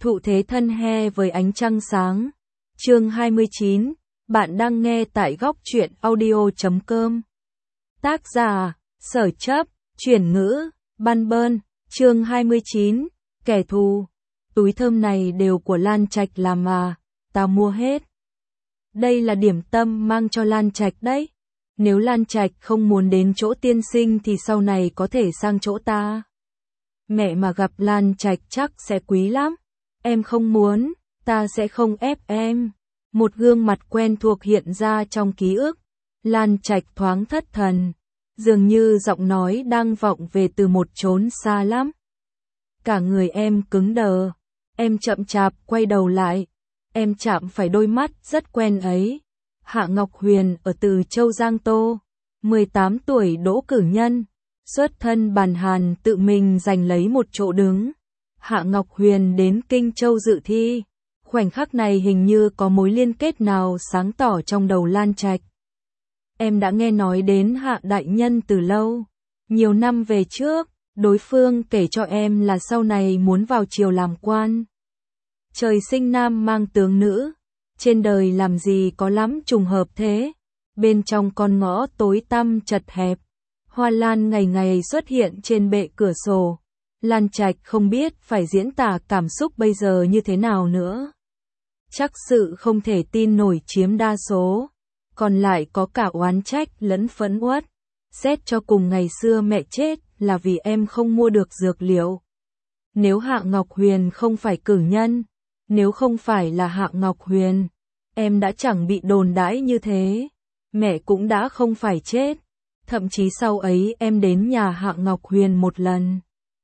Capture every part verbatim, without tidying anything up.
Thụ thế thân he với ánh trăng sáng. Chương hai mươi chín, bạn đang nghe tại góc truyện audio chấm com. Tác giả, Sở Chấp, chuyển ngữ, Ban Bơn, chương hai mươi chín, kẻ thù. Túi thơm này đều của Lan Trạch làm mà, ta mua hết. Đây là điểm tâm mang cho Lan Trạch đấy. Nếu Lan Trạch không muốn đến chỗ tiên sinh thì sau này có thể sang chỗ ta. Mẹ mà gặp Lan Trạch chắc sẽ quý lắm. Em không muốn, ta sẽ không ép em. Một gương mặt quen thuộc hiện ra trong ký ức. Lan Trạch thoáng thất thần. Dường như giọng nói đang vọng về từ một chốn xa lắm. Cả người em cứng đờ. Em chậm chạp quay đầu lại. Em chạm phải đôi mắt rất quen ấy. Hạ Ngọc Huyền ở Từ Châu Giang Tô. mười tám tuổi đỗ cử nhân. Xuất thân Bàn Hàn tự mình giành lấy một chỗ đứng. Hạ Ngọc Huyền đến Kinh Châu dự thi. Khoảnh khắc này hình như có mối liên kết nào sáng tỏ trong đầu Lan Trạch. Em đã nghe nói đến Hạ đại nhân từ lâu. Nhiều năm về trước, đối phương kể cho em là sau này muốn vào triều làm quan. Trời sinh nam mang tướng nữ. Trên đời làm gì có lắm trùng hợp thế. Bên trong con ngõ tối tăm chật hẹp, hoa lan ngày ngày xuất hiện trên bệ cửa sổ. Lan Trạch không biết phải diễn tả cảm xúc bây giờ như thế nào nữa. Chắc sự không thể tin nổi chiếm đa số. Còn lại có cả oán trách lẫn phẫn uất. Xét cho cùng ngày xưa mẹ chết là vì em không mua được dược liệu. Nếu Hạ Ngọc Huyền không phải cử nhân, nếu không phải là Hạ Ngọc Huyền, em đã chẳng bị đồn đãi như thế. Mẹ cũng đã không phải chết. Thậm chí sau ấy em đến nhà Hạ Ngọc Huyền một lần.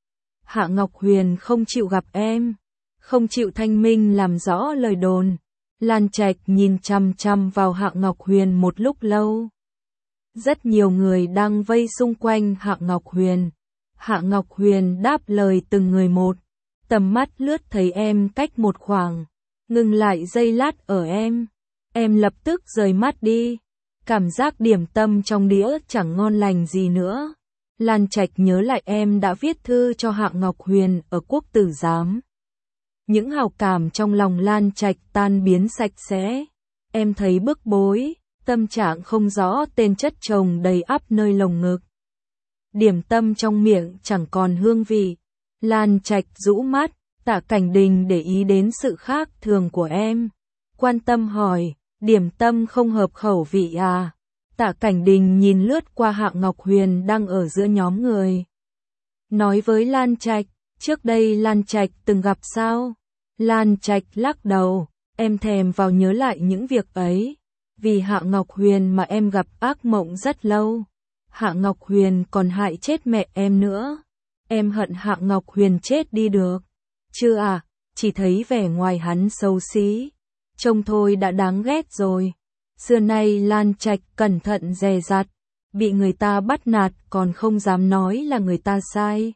Hạ Ngọc Huyền không chịu gặp em, không chịu thanh minh làm rõ lời đồn. Lan Trạch nhìn chằm chằm vào Hạ Ngọc Huyền một lúc lâu. Rất nhiều người đang vây xung quanh Hạ Ngọc Huyền. Hạ Ngọc Huyền đáp lời từng người một. Tầm mắt lướt thấy em cách một khoảng, ngừng lại giây lát ở em. Em lập tức rời mắt đi. Cảm giác điểm tâm trong đĩa chẳng ngon lành gì nữa. Lan Trạch nhớ lại em đã viết thư cho Hạ Ngọc Huyền ở Quốc Tử Giám. Những hào cảm trong lòng Lan Trạch tan biến sạch sẽ. Em thấy bức bối, tâm trạng không rõ tên chất chồng đầy ắp nơi lồng ngực. Điểm tâm trong miệng chẳng còn hương vị. Lan Trạch rũ mắt, Tạ Cảnh Đình để ý đến sự khác thường của em. Quan tâm hỏi, điểm tâm không hợp khẩu vị à? Tạ Cảnh Đình nhìn lướt qua Hạ Ngọc Huyền đang ở giữa nhóm người. Nói với Lan Trạch, trước đây Lan Trạch từng gặp sao? Lan Trạch lắc đầu, em thèm vào nhớ lại những việc ấy. Vì Hạ Ngọc Huyền mà em gặp ác mộng rất lâu. Hạ Ngọc Huyền còn hại chết mẹ em nữa. Em hận Hạ Ngọc Huyền chết đi được. Chưa à, chỉ thấy vẻ ngoài hắn xấu xí. Trông thôi đã đáng ghét rồi. Xưa nay Lan Trạch cẩn thận dè dặt, bị người ta bắt nạt còn không dám nói là người ta sai.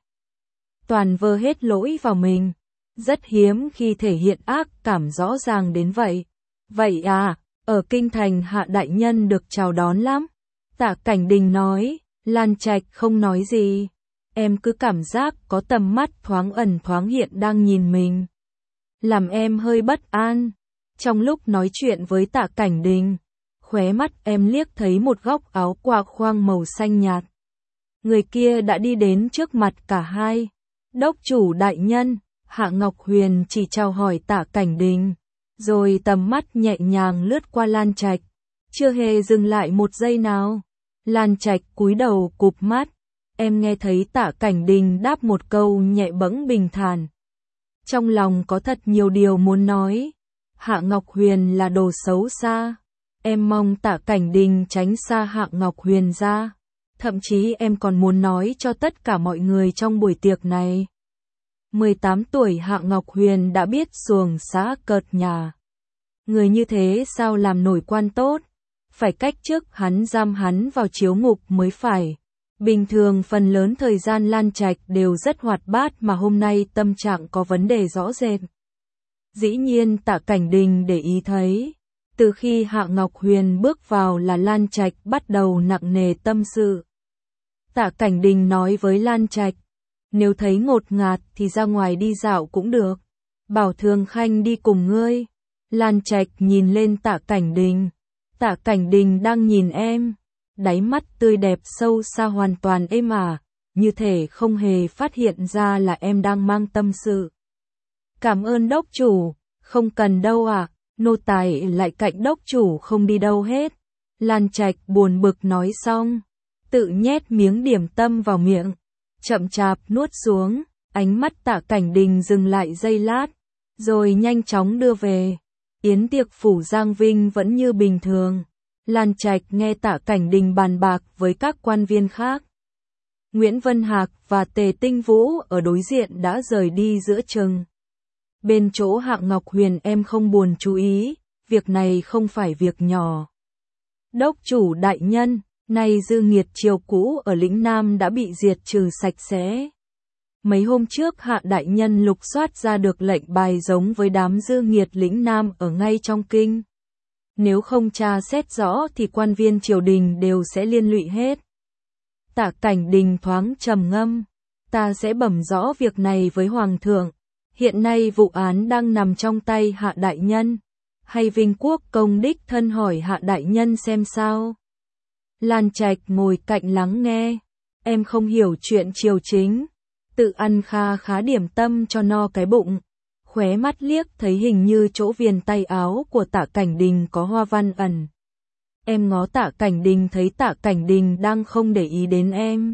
Toàn vơ hết lỗi vào mình. Rất hiếm khi thể hiện ác cảm rõ ràng đến vậy. Vậy à, ở Kinh Thành Hạ đại nhân được chào đón lắm. Tạ Cảnh Đình nói. Lan Trạch không nói gì. Em cứ cảm giác có tầm mắt thoáng ẩn thoáng hiện đang nhìn mình. Làm em hơi bất an. Trong lúc nói chuyện với Tạ Cảnh Đình, khóe mắt em liếc thấy một góc áo quà khoang màu xanh nhạt. Người kia đã đi đến trước mặt cả hai. Đốc chủ đại nhân. Hạ Ngọc Huyền chỉ chào hỏi Tạ Cảnh Đình, rồi tầm mắt nhẹ nhàng lướt qua Lan Trạch, chưa hề dừng lại một giây nào. Lan Trạch cúi đầu cụp mắt. Em nghe thấy Tạ Cảnh Đình đáp một câu nhẹ bẫng bình thản. Trong lòng có thật nhiều điều muốn nói. Hạ Ngọc Huyền là đồ xấu xa. Em mong Tạ Cảnh Đình tránh xa Hạ Ngọc Huyền ra. Thậm chí em còn muốn nói cho tất cả mọi người trong buổi tiệc này. mười tám tuổi Hạ Ngọc Huyền đã biết xuồng xã cợt nhà. Người như thế sao làm nổi quan tốt? Phải cách trước hắn giam hắn vào chiếu ngục mới phải. Bình thường phần lớn thời gian Lan Trạch đều rất hoạt bát mà hôm nay tâm trạng có vấn đề rõ rệt. Dĩ nhiên Tạ Cảnh Đình để ý thấy. Từ khi Hạ Ngọc Huyền bước vào là Lan Trạch bắt đầu nặng nề tâm sự. Tạ Cảnh Đình nói với Lan Trạch. Nếu thấy ngột ngạt thì ra ngoài đi dạo cũng được. bảo Thường Khanh đi cùng ngươi. Lan Trạch nhìn lên Tạ Cảnh Đình. Tạ Cảnh Đình đang nhìn em. Đáy mắt tươi đẹp sâu xa hoàn toàn êm ả, như thể không hề phát hiện ra là em đang mang tâm sự. Cảm ơn đốc chủ, không cần đâu ạ, à, nô tài lại cạnh đốc chủ không đi đâu hết. Lan Trạch buồn bực nói xong, tự nhét miếng điểm tâm vào miệng, chậm chạp nuốt xuống, ánh mắt Tạ Cảnh Đình dừng lại giây lát, rồi nhanh chóng đưa về. Yến tiệc phủ Giang Vinh vẫn như bình thường. Lan Trạch nghe Tạ Cảnh Đình bàn bạc với các quan viên khác. Nguyễn Vân Hạc và Tề Tinh Vũ ở đối diện đã rời đi giữa chừng. Bên chỗ Hạng Ngọc Huyền em không buồn chú ý, việc này không phải việc nhỏ. Đốc chủ đại nhân, nay dư nghiệt triều cũ ở lĩnh Nam đã bị diệt trừ sạch sẽ. Mấy hôm trước Hạ đại nhân lục soát ra được lệnh bài giống với đám dư nghiệt lĩnh Nam ở ngay trong kinh. Nếu không tra xét rõ thì quan viên triều đình đều sẽ liên lụy hết. Tạ Cảnh Đình thoáng trầm ngâm, ta sẽ bẩm rõ việc này với Hoàng thượng. Hiện nay vụ án đang nằm trong tay Hạ đại nhân, hay Vinh Quốc công đích thân hỏi Hạ đại nhân xem sao. Lan Trạch ngồi cạnh lắng nghe, em không hiểu chuyện triều chính, tự ăn kha khá điểm tâm cho no cái bụng. Khóe mắt liếc thấy hình như chỗ viền tay áo của Tạ Cảnh Đình có hoa văn ẩn. Em ngó Tạ Cảnh Đình thấy Tạ Cảnh Đình đang không để ý đến em.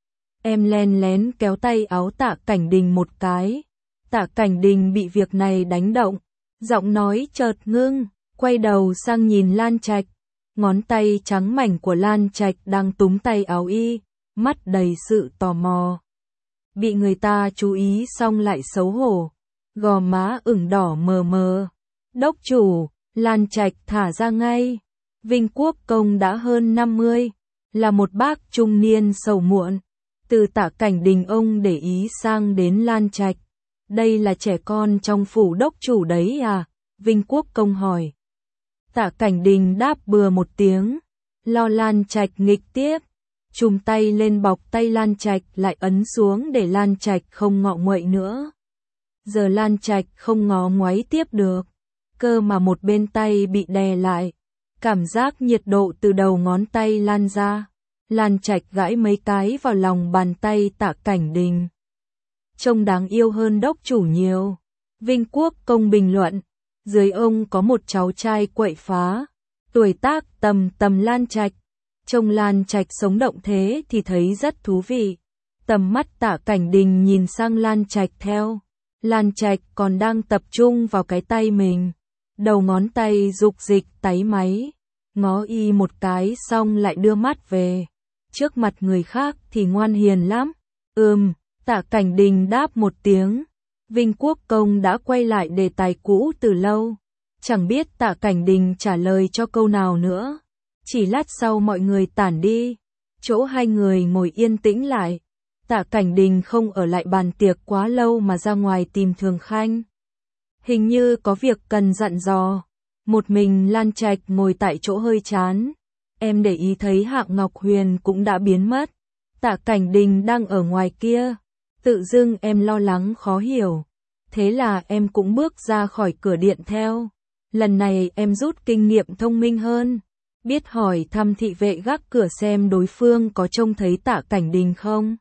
Em len lén kéo tay áo Tạ Cảnh Đình một cái. Tạ Cảnh Đình bị việc này đánh động, giọng nói chợt ngưng, quay đầu sang nhìn Lan Trạch. Ngón tay trắng mảnh của Lan Trạch đang túm tay áo y, mắt đầy sự tò mò. Bị người ta chú ý xong lại xấu hổ, gò má ửng đỏ mờ mờ. Đốc chủ, Lan Trạch thả ra ngay. Vinh Quốc công đã hơn năm mươi, là một bác trung niên sầu muộn. Từ Tạ Cảnh Đình ông để ý sang đến Lan Trạch. Đây là trẻ con trong phủ đốc chủ đấy à? Vinh Quốc công hỏi. Tạ Cảnh Đình đáp bừa một tiếng, lo Lan Trạch nghịch tiếp. Chùm tay lên bọc tay Lan Trạch lại ấn xuống để Lan Trạch không ngọ nguậy nữa. Giờ Lan Trạch không ngó ngoáy tiếp được, cơ mà một bên tay bị đè lại. Cảm giác nhiệt độ từ đầu ngón tay lan ra. Lan Trạch gãi mấy cái vào lòng bàn tay Tạ Cảnh Đình. Trông đáng yêu hơn đốc chủ nhiều. Vinh Quốc công bình luận. Dưới ông có một cháu trai quậy phá, tuổi tác tầm tầm Lan Trạch. Trông Lan Trạch sống động thế thì thấy rất thú vị. Tầm mắt Tạ Cảnh Đình nhìn sang Lan Trạch theo. Lan Trạch còn đang tập trung vào cái tay mình. Đầu ngón tay dục dịch táy máy. Ngó y một cái xong lại đưa mắt về. Trước mặt người khác thì ngoan hiền lắm. Ừm, Tạ Cảnh Đình đáp một tiếng. Vinh Quốc công đã quay lại đề tài cũ từ lâu. Chẳng biết Tạ Cảnh Đình trả lời cho câu nào nữa. Chỉ lát sau mọi người tản đi. Chỗ hai người ngồi yên tĩnh lại. Tạ Cảnh Đình không ở lại bàn tiệc quá lâu mà ra ngoài tìm Thường Khanh. Hình như có việc cần dặn dò. Một mình Lan Trạch ngồi tại chỗ hơi chán. Em để ý thấy Hạng Ngọc Huyền cũng đã biến mất. Tạ Cảnh Đình đang ở ngoài kia. Tự dưng em lo lắng khó hiểu. Thế là em cũng bước ra khỏi cửa điện theo. Lần này em rút kinh nghiệm thông minh hơn. Biết hỏi thăm thị vệ gác cửa xem đối phương có trông thấy Tạ Cảnh Đình không.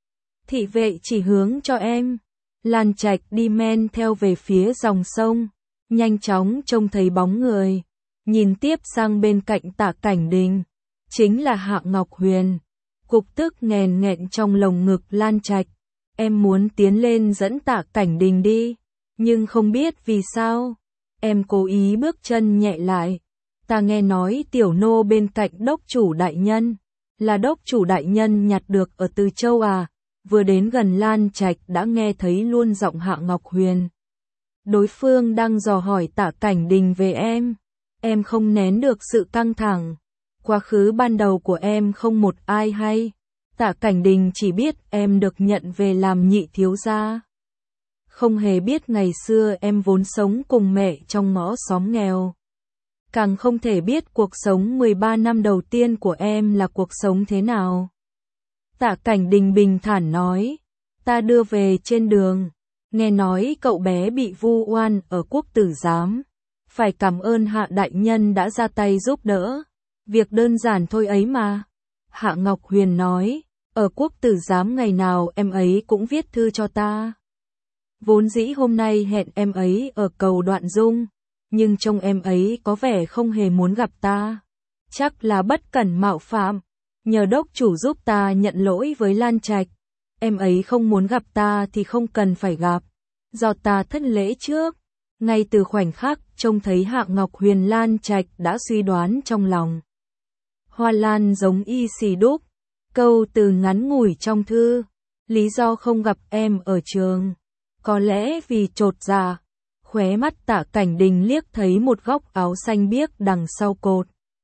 Thị vệ chỉ hướng cho em. Lan Trạch đi men theo về phía dòng sông. Nhanh chóng trông thấy bóng người. Nhìn tiếp sang bên cạnh Tạ Cảnh Đình. Chính là Hạng Ngọc Huyền. Cục tức nghèn nghẹn trong lồng ngực Lan Trạch. Em muốn tiến lên dẫn Tạ Cảnh Đình đi. Nhưng không biết vì sao. Em cố ý bước chân nhẹ lại. Ta nghe nói tiểu nô bên cạnh đốc chủ đại nhân. Là đốc chủ đại nhân nhặt được ở Từ Châu à. Vừa đến gần Lan Trạch đã nghe thấy luôn giọng Hạng Ngọc Huyền. Đối phương đang dò hỏi Tạ Cảnh Đình về em. Em không nén được sự căng thẳng. Quá khứ ban đầu của em không một ai hay. Tạ Cảnh Đình chỉ biết em được nhận về làm nhị thiếu gia. Không hề biết ngày xưa em vốn sống cùng mẹ trong ngõ xóm nghèo. Càng không thể biết cuộc sống mười ba năm đầu tiên của em là cuộc sống thế nào. Tạ Cảnh Đình bình thản nói. Ta đưa về trên đường. Nghe nói cậu bé bị vu oan ở quốc tử giám. Phải cảm ơn Hạ đại nhân đã ra tay giúp đỡ. Việc đơn giản thôi ấy mà. Hạ Ngọc Huyền nói, ở quốc tử giám ngày nào em ấy cũng viết thư cho ta. Vốn dĩ hôm nay hẹn em ấy ở cầu Đoạn Dung, nhưng trông em ấy có vẻ không hề muốn gặp ta. Chắc là bất cẩn mạo phạm, nhờ đốc chủ giúp ta nhận lỗi với Lan Trạch. Em ấy không muốn gặp ta thì không cần phải gặp, do ta thất lễ trước. Ngay từ khoảnh khắc trông thấy Hạ Ngọc Huyền, Lan Trạch đã suy đoán trong lòng. Hoa Lan giống y xì đúc, câu từ ngắn ngủi trong thư, lý do không gặp em ở trường, có lẽ vì trột dạ. Khóe mắt Tạ Cảnh Đình liếc thấy một góc áo xanh biếc đằng sau cột.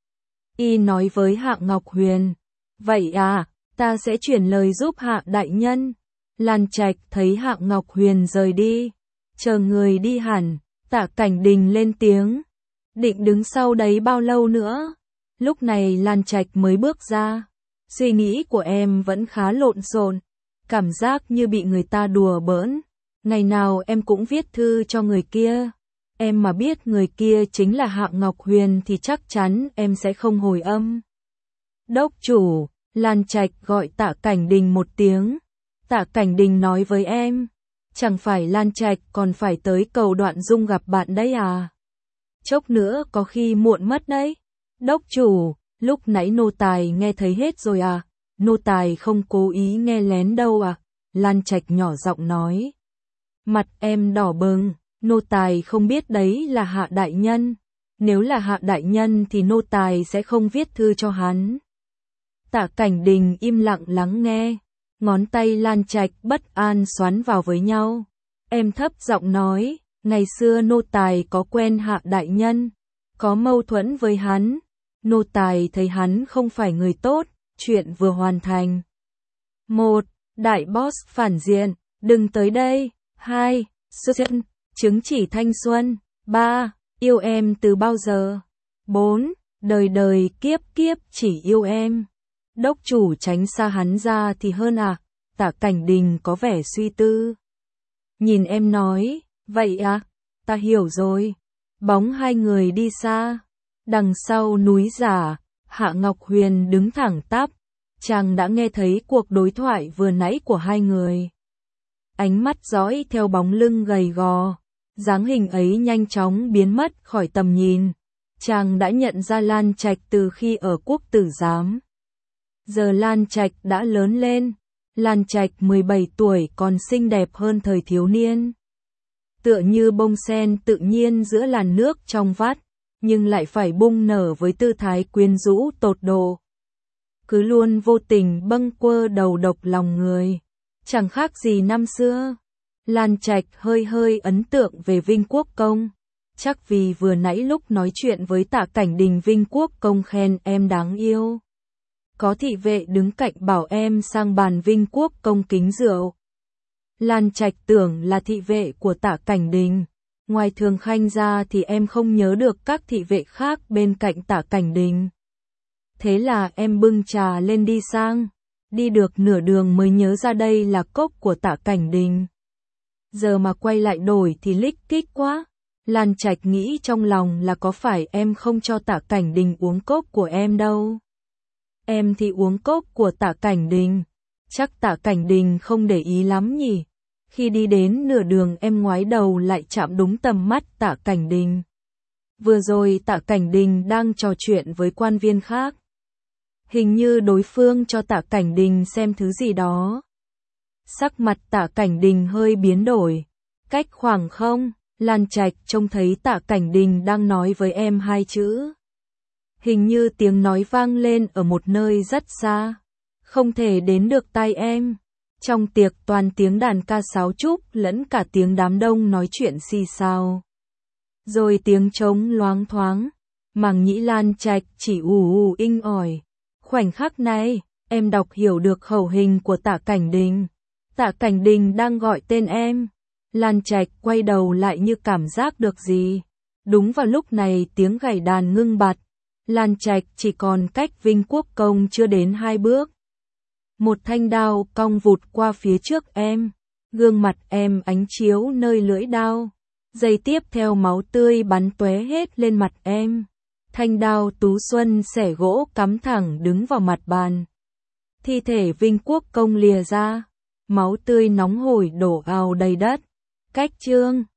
Y nói với Hạ Ngọc Huyền, vậy à, ta sẽ chuyển lời giúp Hạ đại nhân. Lan Trạch thấy Hạ Ngọc Huyền rời đi, chờ người đi hẳn, Tạ Cảnh Đình lên tiếng, định đứng sau đấy bao lâu nữa? Lúc này Lan Trạch mới bước ra, suy nghĩ của em vẫn khá lộn xộn, cảm giác như bị người ta đùa bỡn. Ngày nào em cũng viết thư cho người kia, em mà biết người kia chính là Hạ Ngọc Huyền thì chắc chắn em sẽ không hồi âm. Đốc chủ, Lan Trạch gọi Tạ Cảnh Đình một tiếng. Tạ Cảnh Đình nói với em, chẳng phải Lan Trạch còn phải tới cầu Đoạn Dung gặp bạn đấy à? Chốc nữa có khi muộn mất đấy. Đốc chủ, lúc nãy nô tài nghe thấy hết rồi à? Nô tài không cố ý nghe lén đâu à? Lan Trạch nhỏ giọng nói. Mặt em đỏ bừng, nô tài không biết đấy là Hạ đại nhân. Nếu là Hạ đại nhân thì nô tài sẽ không viết thư cho hắn. Tạ Cảnh Đình im lặng lắng nghe, ngón tay Lan Trạch bất an xoắn vào với nhau. Em thấp giọng nói, ngày xưa nô tài có quen Hạ đại nhân, có mâu thuẫn với hắn. Nô tài thấy hắn không phải người tốt, chuyện vừa hoàn thành. Một, đại boss phản diện, đừng tới đây. Hai, xuất hiện, chứng chỉ thanh xuân. Ba, yêu em từ bao giờ. Bốn, đời đời kiếp kiếp chỉ yêu em. Đốc chủ tránh xa hắn ra thì hơn à? Tạ Cảnh Đình có vẻ suy tư. Nhìn em nói, vậy à? Ta hiểu rồi. Bóng hai người đi xa. Đằng sau núi giả, Hạ Ngọc Huyền đứng thẳng tắp. Chàng đã nghe thấy cuộc đối thoại vừa nãy của hai người. Ánh mắt dõi theo bóng lưng gầy gò, dáng hình ấy nhanh chóng biến mất khỏi tầm nhìn. Chàng đã nhận ra Lan Trạch từ khi ở quốc tử giám. Giờ Lan Trạch đã lớn lên, Lan Trạch mười bảy tuổi còn xinh đẹp hơn thời thiếu niên. Tựa như bông sen tự nhiên giữa làn nước trong vắt, nhưng lại phải bung nở với tư thái quyến rũ tột độ. Cứ luôn vô tình bâng quơ đầu độc lòng người. Chẳng khác gì năm xưa. Lan Trạch hơi hơi ấn tượng về Vinh Quốc Công. Chắc vì vừa nãy lúc nói chuyện với Tạ Cảnh Đình Vinh Quốc Công khen em đáng yêu. Có thị vệ đứng cạnh bảo em sang bàn Vinh Quốc Công kính rượu. Lan Trạch tưởng là thị vệ của Tạ Cảnh Đình. Ngoài Thường Khanh ra thì em không nhớ được các thị vệ khác bên cạnh Tạ Cảnh Đình. Thế là em bưng trà lên đi sang. Đi được nửa đường mới nhớ ra đây là cốc của Tạ Cảnh Đình. Giờ mà quay lại đổi thì lích kích quá. Lan Trạch nghĩ trong lòng là có phải em không cho Tạ Cảnh Đình uống cốc của em đâu. Em thì uống cốc của Tạ Cảnh Đình. Chắc Tạ Cảnh Đình không để ý lắm nhỉ. Khi đi đến nửa đường em ngoái đầu lại chạm đúng tầm mắt Tạ Cảnh Đình. Vừa rồi Tạ Cảnh Đình đang trò chuyện với quan viên khác. Hình như đối phương cho Tạ Cảnh Đình xem thứ gì đó. Sắc mặt Tạ Cảnh Đình hơi biến đổi. Cách khoảng không, Lan Trạch trông thấy Tạ Cảnh Đình đang nói với em hai chữ. Hình như tiếng nói vang lên ở một nơi rất xa, không thể đến được tai em. Trong tiệc toàn tiếng đàn ca sáo trúc lẫn cả tiếng đám đông nói chuyện xì xào. Rồi tiếng trống loáng thoáng, màng nhĩ Lan Trạch chỉ ù ù inh ỏi. Khoảnh khắc này, em đọc hiểu được khẩu hình của Tạ Cảnh Đình. Tạ Cảnh Đình đang gọi tên em. Lan Trạch quay đầu lại như cảm giác được gì. Đúng vào lúc này tiếng gảy đàn ngưng bặt. Lan Trạch chỉ còn cách Vinh Quốc Công chưa đến hai bước. Một thanh đao cong vụt qua phía trước em. Gương mặt em ánh chiếu nơi lưỡi đao. Giây tiếp theo máu tươi bắn tóe hết lên mặt em. Thanh đao Tú Xuân xẻ gỗ cắm thẳng đứng vào mặt bàn. Thi thể Vinh Quốc Công lìa ra. Máu tươi nóng hổi đổ ào đầy đất. Cách chương